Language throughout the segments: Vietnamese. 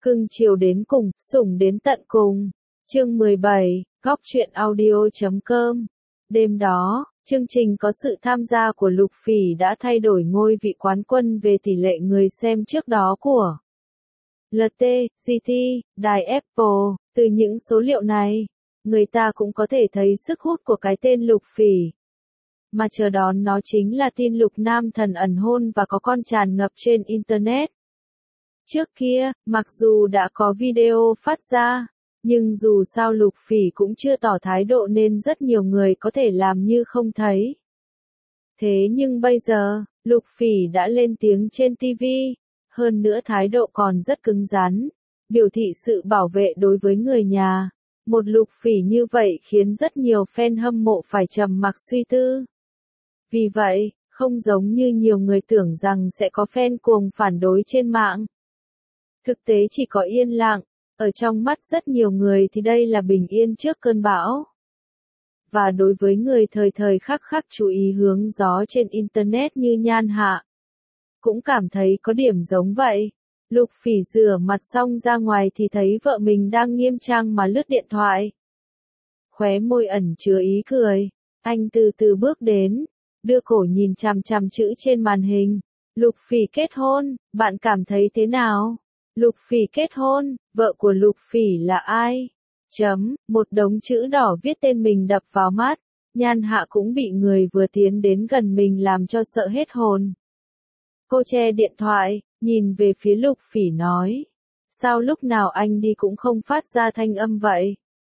Cưng chiều đến cùng, sủng đến tận cùng. Chương 17, Góc truyện audio.com. Đêm đó, chương trình có sự tham gia của Lục Phỉ đã thay đổi ngôi vị quán quân về tỷ lệ người xem trước đó của LT, GT, đài Apple. Từ những số liệu này, người ta cũng có thể thấy sức hút của cái tên Lục Phỉ. Mà chờ đón nó chính là tin Lục Nam Thần ẩn hôn và có con tràn ngập trên Internet. Trước kia, mặc dù đã có video phát ra, nhưng dù sao Lục Phỉ cũng chưa tỏ thái độ nên rất nhiều người có thể làm như không thấy. Thế nhưng bây giờ, Lục Phỉ đã lên tiếng trên TV, hơn nữa thái độ còn rất cứng rắn, biểu thị sự bảo vệ đối với người nhà. Một Lục Phỉ như vậy khiến rất nhiều fan hâm mộ phải trầm mặc suy tư. Vì vậy, không giống như nhiều người tưởng rằng sẽ có fan cuồng phản đối trên mạng. Thực tế chỉ có yên lặng, ở trong mắt rất nhiều người thì đây là bình yên trước cơn bão. Và đối với người thời thời khắc khắc chú ý hướng gió trên Internet như Nhan Hạ, cũng cảm thấy có điểm giống vậy. Lục Phỉ rửa mặt xong ra ngoài thì thấy vợ mình đang nghiêm trang mà lướt điện thoại. Khóe môi ẩn chứa ý cười, anh từ từ bước đến, đưa cổ nhìn chằm chằm chữ trên màn hình. Lục Phỉ kết hôn, bạn cảm thấy thế nào? Lục Phỉ kết hôn, vợ của Lục Phỉ là ai? Một đống chữ đỏ viết tên mình đập vào mắt, Nhan Hạ cũng bị người vừa tiến đến gần mình làm cho sợ hết hồn. Cô che điện thoại, nhìn về phía Lục Phỉ nói, sao lúc nào anh đi cũng không phát ra thanh âm vậy?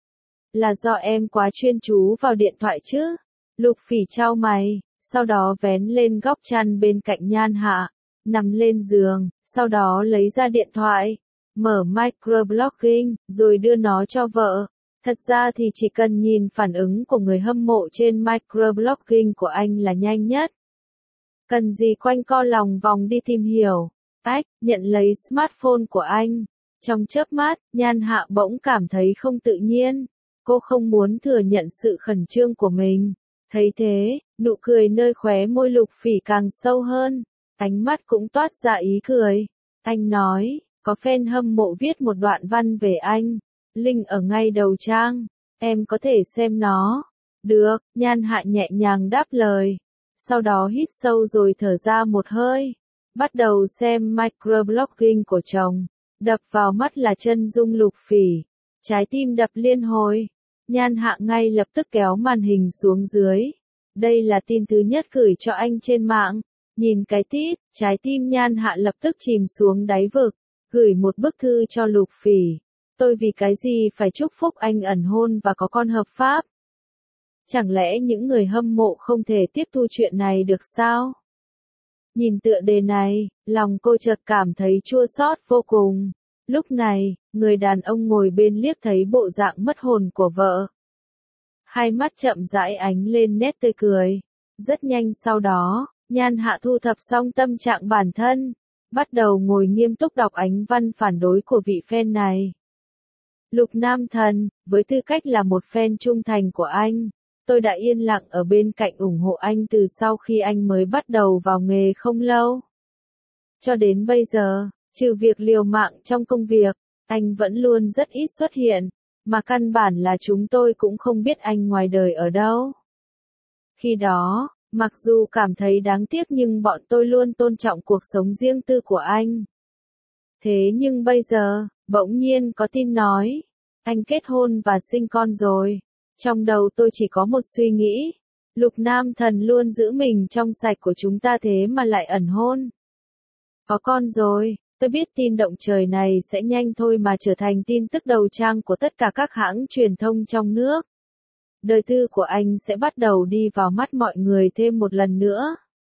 Là do em quá chuyên chú vào điện thoại chứ? Lục Phỉ chau mày, sau đó vén lên góc chăn bên cạnh Nhan Hạ, nằm lên giường, sau đó lấy ra điện thoại, mở microblogging, rồi đưa nó cho vợ. Thật ra thì chỉ cần nhìn phản ứng của người hâm mộ trên microblogging của anh là nhanh nhất. Cần gì quanh co lòng vòng đi tìm hiểu. Nhận lấy smartphone của anh. Trong chớp mắt, Nhan Hạ bỗng cảm thấy không tự nhiên. Cô không muốn thừa nhận sự khẩn trương của mình. Thấy thế, nụ cười nơi khóe môi Lục Phỉ càng sâu hơn. Ánh mắt cũng toát ra ý cười. Anh nói, có fan hâm mộ viết một đoạn văn về anh. Link ở ngay đầu trang. Em có thể xem nó. Được, Nhan Hạ nhẹ nhàng đáp lời. Sau đó hít sâu rồi thở ra một hơi. Bắt đầu xem microblogging của chồng. Đập vào mắt là chân dung Lục Phỉ. Trái tim đập liên hồi. Nhan Hạ ngay lập tức kéo màn hình xuống dưới. Đây là tin thứ nhất gửi cho anh trên mạng. Nhìn cái tít, trái tim Nhan Hạ lập tức chìm xuống đáy vực. Gửi một bức thư cho Lục Phỉ. Tôi vì cái gì phải chúc phúc anh ẩn hôn và có con hợp pháp? Chẳng lẽ những người hâm mộ không thể tiếp thu chuyện này được sao? Nhìn tựa đề này, lòng cô chợt cảm thấy chua xót vô cùng. Lúc này, người đàn ông ngồi bên liếc thấy bộ dạng mất hồn của vợ. Hai mắt chậm rãi ánh lên nét tươi cười. Rất nhanh sau đó, Nhan Hạ thu thập xong tâm trạng bản thân, bắt đầu ngồi nghiêm túc đọc ánh văn phản đối của vị fan này. Lục Nam Thần, với tư cách là một fan trung thành của anh, tôi đã yên lặng ở bên cạnh ủng hộ anh từ sau khi anh mới bắt đầu vào nghề không lâu. Cho đến bây giờ, trừ việc liều mạng trong công việc, anh vẫn luôn rất ít xuất hiện, mà căn bản là chúng tôi cũng không biết anh ngoài đời ở đâu. Khi đó, mặc dù cảm thấy đáng tiếc nhưng bọn tôi luôn tôn trọng cuộc sống riêng tư của anh. Thế nhưng bây giờ, bỗng nhiên có tin nói, anh kết hôn và sinh con rồi. Trong đầu tôi chỉ có một suy nghĩ, Lục Nam Thần luôn giữ mình trong sạch của chúng ta thế mà lại ẩn hôn. Có con rồi, tôi biết tin động trời này sẽ nhanh thôi mà trở thành tin tức đầu trang của tất cả các hãng truyền thông trong nước. Đời tư của anh sẽ bắt đầu đi vào mắt mọi người thêm một lần nữa.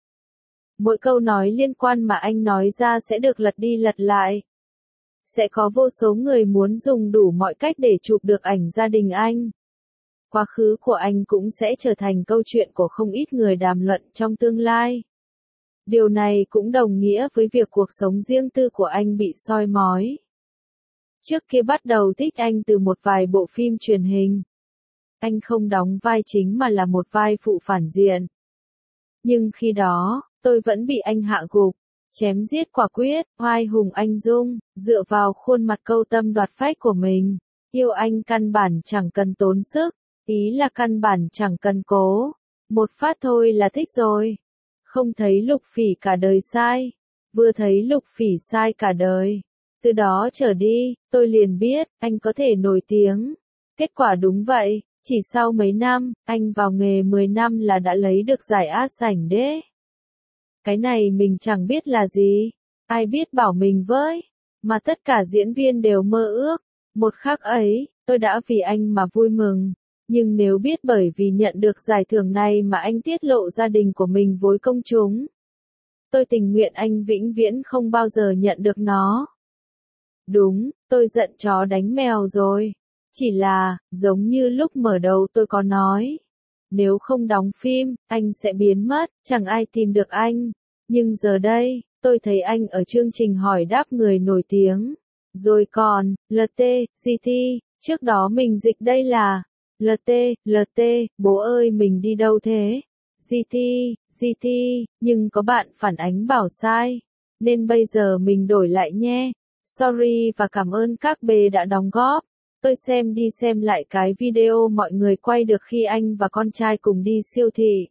Mỗi câu nói liên quan mà anh nói ra sẽ được lật đi lật lại. Sẽ có vô số người muốn dùng đủ mọi cách để chụp được ảnh gia đình anh. Quá khứ của anh cũng sẽ trở thành câu chuyện của không ít người đàm luận trong tương lai. Điều này cũng đồng nghĩa với việc cuộc sống riêng tư của anh bị soi mói. Trước kia bắt đầu thích anh từ một vài bộ phim truyền hình. Anh không đóng vai chính mà là một vai phụ phản diện. Nhưng khi đó, tôi vẫn bị anh hạ gục. chém giết quả quyết, oai hùng anh dung, dựa vào khuôn mặt câu tâm đoạt phách của mình. Yêu anh căn bản chẳng cần tốn sức, ý là căn bản chẳng cần cố. Một phát thôi là thích rồi. Không thấy Lục Phỉ cả đời sai, vừa thấy Lục Phỉ sai cả đời. Từ đó trở đi, tôi liền biết, anh có thể nổi tiếng. Kết quả đúng vậy, chỉ sau mấy năm, anh vào nghề 10 năm là đã lấy được giải A sảnh đế. Cái này mình chẳng biết là gì, ai biết bảo mình với, mà tất cả diễn viên đều mơ ước. Một khắc ấy, tôi đã vì anh mà vui mừng. Nhưng nếu biết bởi vì nhận được giải thưởng này mà anh tiết lộ gia đình của mình với công chúng, tôi tình nguyện anh vĩnh viễn không bao giờ nhận được nó. Đúng, tôi giận chó đánh mèo rồi. Chỉ là, giống như lúc mở đầu tôi có nói, nếu không đóng phim, anh sẽ biến mất, chẳng ai tìm được anh. Nhưng giờ đây, tôi thấy anh ở chương trình hỏi đáp người nổi tiếng. Rồi còn, LT, GT, trước đó mình dịch đây là LT, bố ơi mình đi đâu thế? GT, nhưng có bạn phản ánh bảo sai, nên bây giờ mình đổi lại nhé. Sorry và cảm ơn các bề đã đóng góp. Tôi xem đi xem lại cái video mọi người quay được khi anh và con trai cùng đi siêu thị.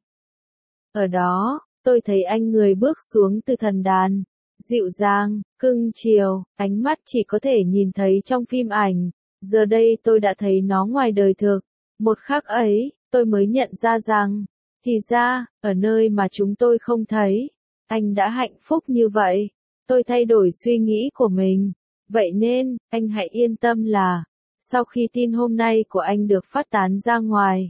Ở đó, tôi thấy anh người bước xuống từ thần đàn, dịu dàng, cưng chiều, ánh mắt chỉ có thể nhìn thấy trong phim ảnh. Giờ đây tôi đã thấy nó ngoài đời thực. Một khắc ấy, tôi mới nhận ra rằng, thì ra, ở nơi mà chúng tôi không thấy, anh đã hạnh phúc như vậy. Tôi thay đổi suy nghĩ của mình. Vậy nên, anh hãy yên tâm là, sau khi tin hôm nay của anh được phát tán ra ngoài,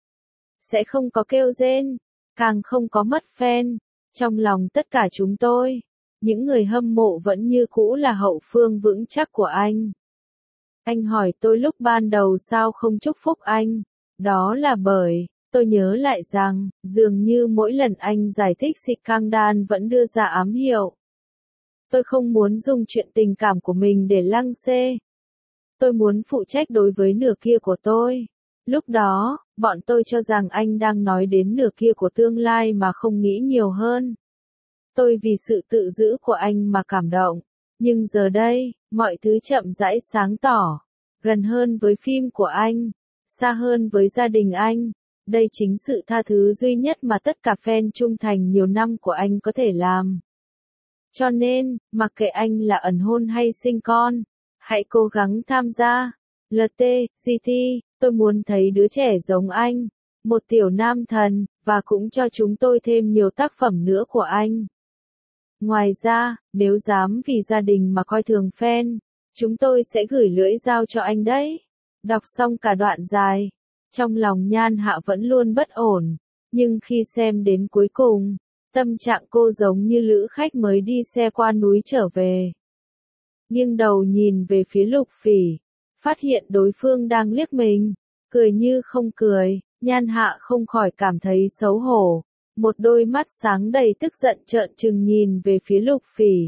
sẽ không có kêu rên, càng không có mất fan. Trong lòng tất cả chúng tôi, những người hâm mộ vẫn như cũ là hậu phương vững chắc của anh. Anh hỏi tôi lúc ban đầu sao không chúc phúc anh. Đó là bởi, tôi nhớ lại rằng, dường như mỗi lần anh giải thích scandal vẫn đưa ra ám hiệu. Tôi không muốn dùng chuyện tình cảm của mình để lăng xê. Tôi muốn phụ trách đối với nửa kia của tôi. Lúc đó, bọn tôi cho rằng anh đang nói đến nửa kia của tương lai mà không nghĩ nhiều hơn. Tôi vì sự tự giữ của anh mà cảm động. Nhưng giờ đây, mọi thứ chậm rãi sáng tỏ. Gần hơn với phim của anh. Xa hơn với gia đình anh. Đây chính sự tha thứ duy nhất mà tất cả fan trung thành nhiều năm của anh có thể làm. Cho nên, mặc kệ anh là ẩn hôn hay sinh con, hãy cố gắng tham gia. LT, GT, tôi muốn thấy đứa trẻ giống anh, một tiểu nam thần, và cũng cho chúng tôi thêm nhiều tác phẩm nữa của anh. Ngoài ra, nếu dám vì gia đình mà coi thường fan, chúng tôi sẽ gửi lưỡi dao cho anh đấy. Đọc xong cả đoạn dài, trong lòng Nhan Hạ vẫn luôn bất ổn, nhưng khi xem đến cuối cùng, tâm trạng cô giống như lữ khách mới đi xe qua núi trở về. Nghiêng đầu nhìn về phía Lục Phỉ, phát hiện đối phương đang liếc mình, cười như không cười, Nhan Hạ không khỏi cảm thấy xấu hổ. Một đôi mắt sáng đầy tức giận trợn trừng nhìn về phía Lục Phỉ.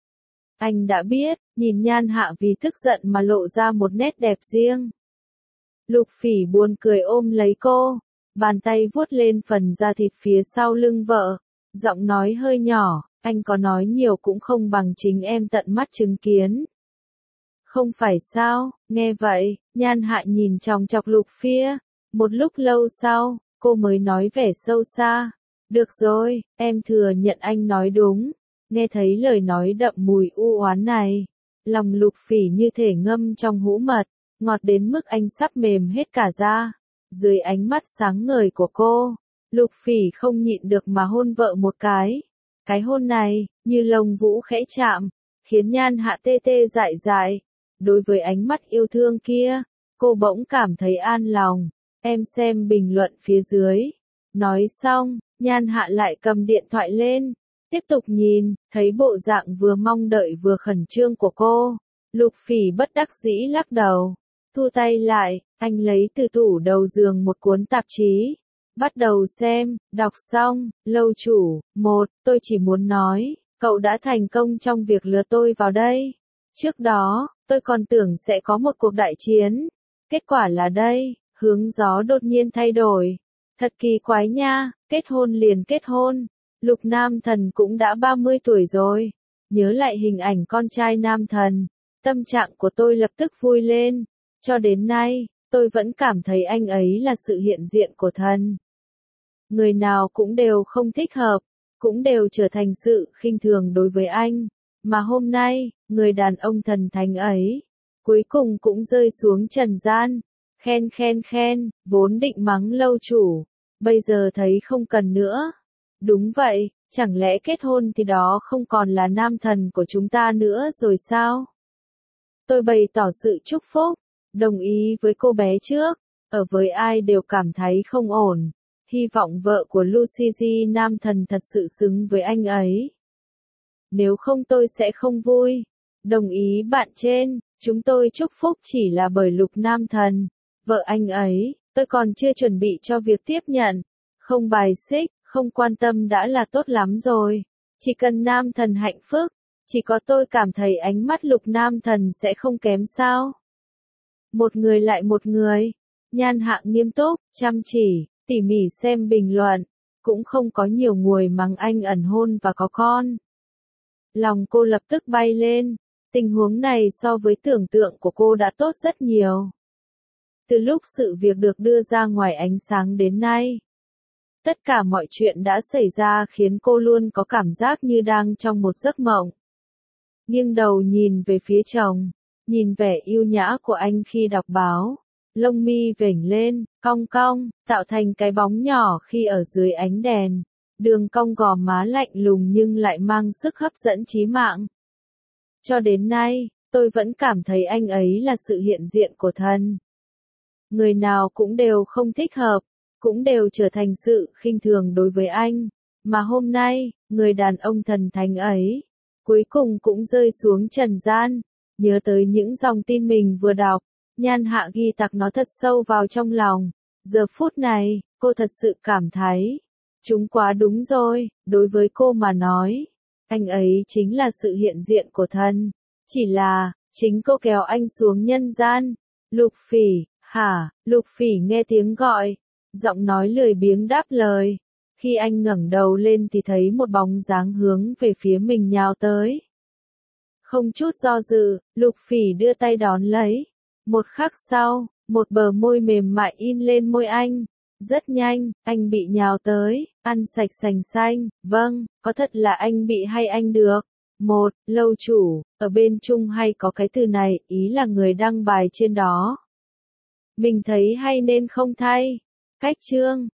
Anh đã biết, nhìn Nhan Hạ vì tức giận mà lộ ra một nét đẹp riêng. Lục Phỉ buồn cười ôm lấy cô, bàn tay vuốt lên phần da thịt phía sau lưng vợ, giọng nói hơi nhỏ, anh có nói nhiều cũng không bằng chính em tận mắt chứng kiến. Không phải sao, nghe vậy, Nhan Hạ nhìn chòng chọc Lục Phỉ, một lúc lâu sau, cô mới nói vẻ sâu xa. Được rồi, em thừa nhận anh nói đúng. Nghe thấy lời nói đậm mùi u oán này, lòng Lục Phỉ như thể ngâm trong hũ mật, ngọt đến mức anh sắp mềm hết cả da. Dưới ánh mắt sáng ngời của cô, Lục Phỉ không nhịn được mà hôn vợ một cái. Cái hôn này, như lông vũ khẽ chạm, khiến Nhan Hạ tê tê dại dại. Đối với ánh mắt yêu thương kia, cô bỗng cảm thấy an lòng. Em xem bình luận phía dưới. Nói xong, Nhan Hạ lại cầm điện thoại lên, tiếp tục nhìn, thấy bộ dạng vừa mong đợi vừa khẩn trương của cô. Lục Phỉ bất đắc dĩ lắc đầu, thu tay lại, anh lấy từ tủ đầu giường một cuốn tạp chí, bắt đầu xem, đọc xong, lâu chủ, tôi chỉ muốn nói, cậu đã thành công trong việc lừa tôi vào đây. Trước đó, tôi còn tưởng sẽ có một cuộc đại chiến, kết quả là đây, hướng gió đột nhiên thay đổi. Thật kỳ quái nha, kết hôn liền kết hôn. Lục Nam Thần cũng đã 30 tuổi rồi. nhớ lại hình ảnh con trai nam thần, tâm trạng của tôi lập tức vui lên. Cho đến nay, tôi vẫn cảm thấy anh ấy là sự hiện diện của thần. Người nào cũng đều không thích hợp, cũng đều trở thành sự khinh thường đối với anh. Mà hôm nay, người đàn ông thần thánh ấy, cuối cùng cũng rơi xuống trần gian. Khen khen khen, vốn định mắng lâu chủ, bây giờ thấy không cần nữa. Đúng vậy, chẳng lẽ kết hôn thì đó không còn là nam thần của chúng ta nữa rồi sao? Tôi bày tỏ sự chúc phúc, đồng ý với cô bé trước, ở với ai đều cảm thấy không ổn. Hy vọng vợ của Lucy nam thần thật sự xứng với anh ấy. Nếu không tôi sẽ không vui. Đồng ý bạn trên, chúng tôi chúc phúc chỉ là bởi Lục nam thần, vợ anh ấy, tôi còn chưa chuẩn bị cho việc tiếp nhận. Không bài xích, không quan tâm đã là tốt lắm rồi. Chỉ cần nam thần hạnh phúc, chỉ có tôi cảm thấy ánh mắt Lục nam thần sẽ không kém sao. Một người lại một người. Nhan Hạ nghiêm túc, chăm chỉ, tỉ mỉ xem bình luận, cũng không có nhiều người mắng anh ẩn hôn và có con. Lòng cô lập tức bay lên, tình huống này so với tưởng tượng của cô đã tốt rất nhiều. Từ lúc sự việc được đưa ra ngoài ánh sáng đến nay, tất cả mọi chuyện đã xảy ra khiến cô luôn có cảm giác như đang trong một giấc mộng. Nghiêng đầu nhìn về phía chồng, nhìn vẻ yêu nhã của anh khi đọc báo, lông mi vểnh lên, cong cong, tạo thành cái bóng nhỏ khi ở dưới ánh đèn, đường cong gò má lạnh lùng nhưng lại mang sức hấp dẫn chí mạng. Cho đến nay, tôi vẫn cảm thấy anh ấy là sự hiện diện của thần. Người nào cũng đều không thích hợp, cũng đều trở thành sự khinh thường đối với anh. Mà hôm nay, người đàn ông thần thánh ấy, cuối cùng cũng rơi xuống trần gian. Nhớ tới những dòng tin mình vừa đọc, Nhan Hạ ghi tặc nó thật sâu vào trong lòng. Giờ phút này, cô thật sự cảm thấy, chúng quá đúng rồi, đối với cô mà nói. Anh ấy chính là sự hiện diện của thần. Chỉ là, chính cô kéo anh xuống nhân gian. Lục Phỉ, hả? Lục Phỉ nghe tiếng gọi, giọng nói lười biếng đáp lời. Khi anh ngẩng đầu lên thì thấy một bóng dáng hướng về phía mình nhào tới. Không chút do dự, Lục Phỉ đưa tay đón lấy. Một khắc sau, một bờ môi mềm mại in lên môi anh. Rất nhanh, anh bị nhào tới, ăn sạch sành xanh. Vâng, có thật là anh bị hay anh được. Một, lâu chủ, ở bên Trung hay có cái từ này, ý là người đăng bài trên đó. Mình thấy hay nên không thay. Cách chương